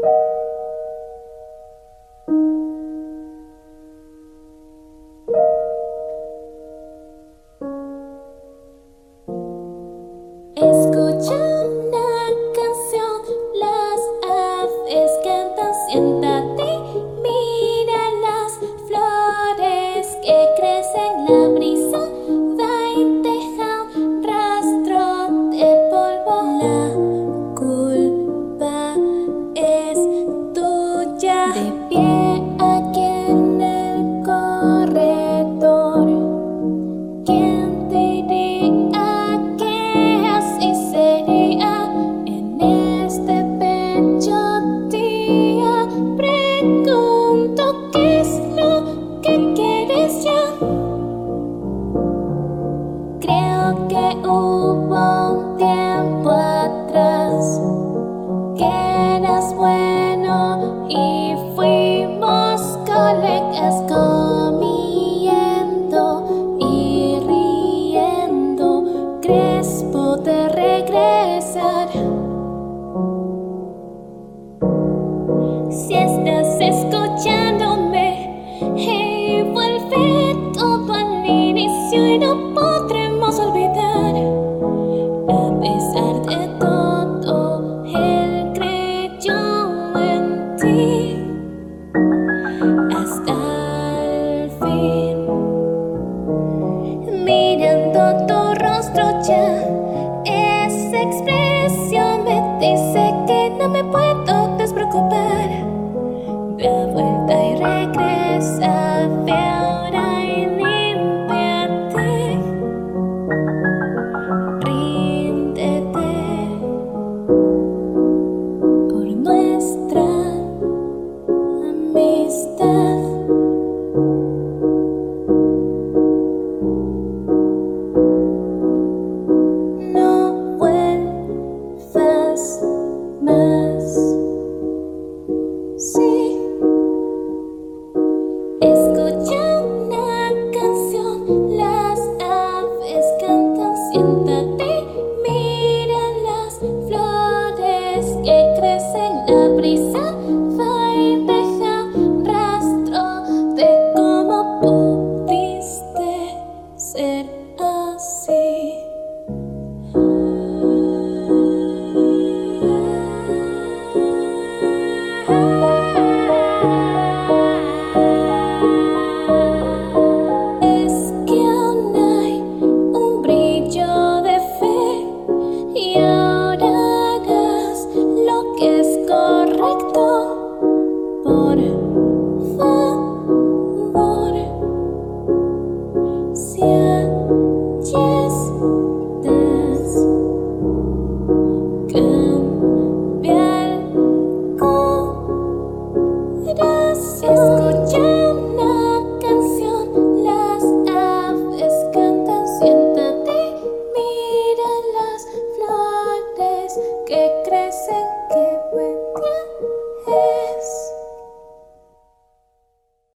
Escucha una canción, las aves cantan, siéntate, mira las flores que crecen, la brisa va y deja un rastro de polvo. La culpa es tuya. De pie aquí en el corredor, ¿quién diría que así sería en este bello día? Pregunto, ¿qué es lo que quieres ya? Creo que hubo un tiempo atrás que eras bueno y fuimos colegas, comiendo y riendo. ¿Crees poder regresar? Si es